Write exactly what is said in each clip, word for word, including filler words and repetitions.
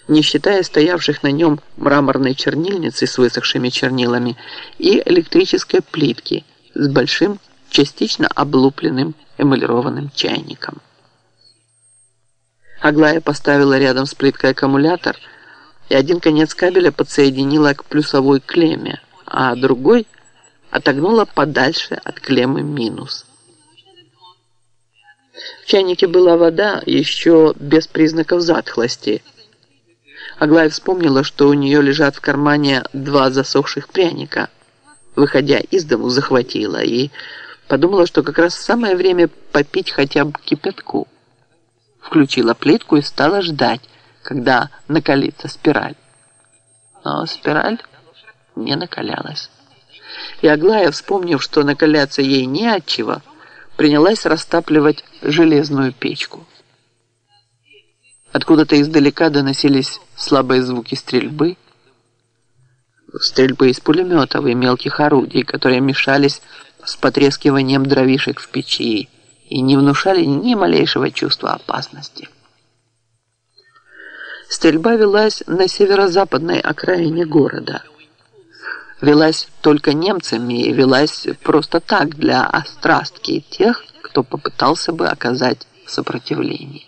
не считая стоявших на нем мраморной чернильницы с высохшими чернилами и электрической плитки с большим, частично облупленным эмалированным чайником. Аглая поставила рядом с плиткой аккумулятор и один конец кабеля подсоединила к плюсовой клемме, а другой отогнула подальше от клеммы минус. В чайнике была вода, еще без признаков затхлости. Аглая вспомнила, что у нее лежат в кармане два засохших пряника. Выходя из дому, захватила и подумала, что как раз самое время попить хотя бы кипятку. Включила плитку и стала ждать, когда накалится спираль. Но спираль не накалялась. И Аглая, вспомнив, что накаляться ей не от чего, принялась растапливать железную печку. Откуда-то издалека доносились слабые звуки стрельбы, стрельбы из пулеметов и мелких орудий, которые мешались с потрескиванием дровишек в печи и не внушали ни малейшего чувства опасности. Стрельба велась на северо-западной окраине города. Велась только немцами и велась просто так, для острастки тех, кто попытался бы оказать сопротивление.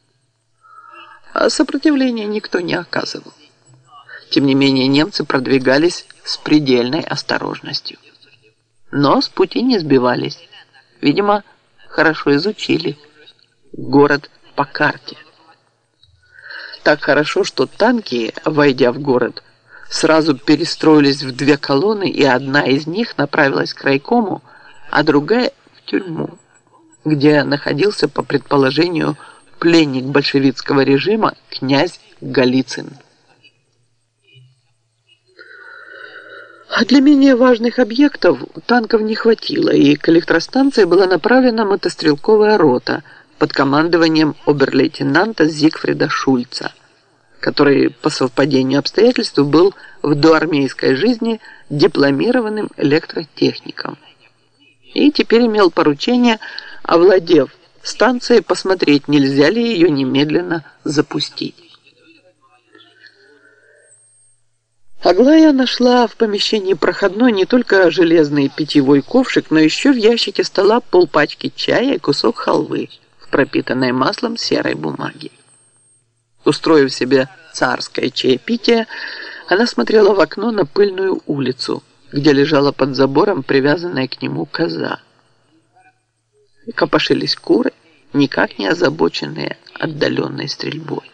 А сопротивления никто не оказывал. Тем не менее, немцы продвигались с предельной осторожностью. Но с пути не сбивались. Видимо, хорошо изучили город по карте. Так хорошо, что танки, войдя в город, сразу перестроились в две колонны, и одна из них направилась к райкому, а другая в тюрьму, где находился, по предположению, пленник большевистского режима князь Голицын. А для менее важных объектов танков не хватило, и к электростанции была направлена мотострелковая рота под командованием обер-лейтенанта Зигфрида Шульца, который по совпадению обстоятельств был в доармейской жизни дипломированным электротехником. И теперь имел поручение, овладев станцией, посмотреть, нельзя ли ее немедленно запустить. Аглая нашла в помещении проходной не только железный питьевой ковшик, но еще в ящике стола полпачки чая и кусок халвы в пропитанной маслом серой бумаге. Устроив себе царское чаепитие, она смотрела в окно на пыльную улицу, где лежала под забором привязанная к нему коза. И копошились куры, никак не озабоченные отдаленной стрельбой.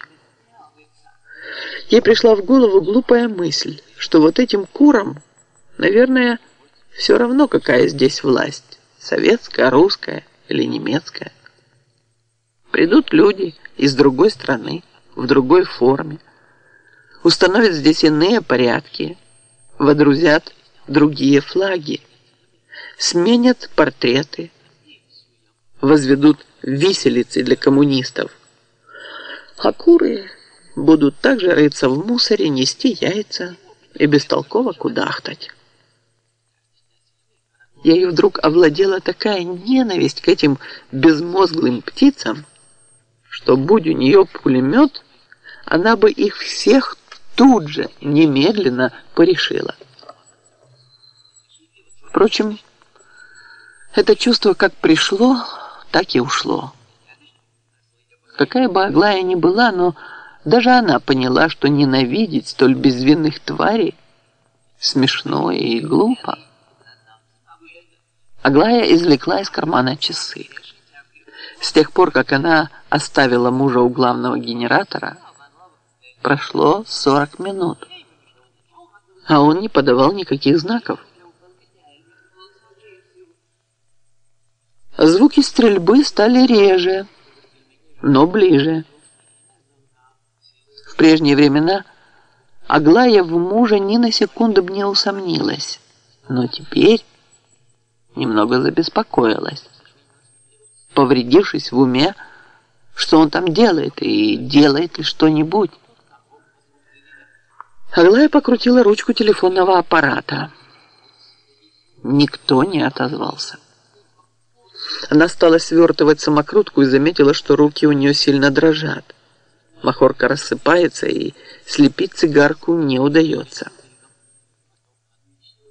Ей пришла в голову глупая мысль, что вот этим курам, наверное, все равно, какая здесь власть, советская, русская или немецкая. Придут люди из другой страны, в другой форме, установят здесь иные порядки, водрузят другие флаги, сменят портреты, возведут виселицы для коммунистов, а куры будут также рыться в мусоре, нести яйца и бестолково кудахтать. Ею вдруг овладела такая ненависть к этим безмозглым птицам, что, будь у нее пулемет, она бы их всех тут же немедленно порешила. Впрочем, это чувство как пришло, так и ушло. Какая бы Аглая ни была, но даже она поняла, что ненавидеть столь безвинных тварей смешно и глупо. Аглая извлекла из кармана часы. С тех пор, как она оставила мужа у главного генератора, прошло сорок минут, а он не подавал никаких знаков. Звуки стрельбы стали реже, но ближе. В прежние времена Аглая в муже ни на секунду бы не усомнилась, но теперь немного забеспокоилась, повредившись в уме, что он там делает и делает ли что-нибудь. Аглая покрутила ручку телефонного аппарата. Никто не отозвался. Она стала свертывать самокрутку и заметила, что руки у нее сильно дрожат. Махорка рассыпается, и слепить цигарку не удается.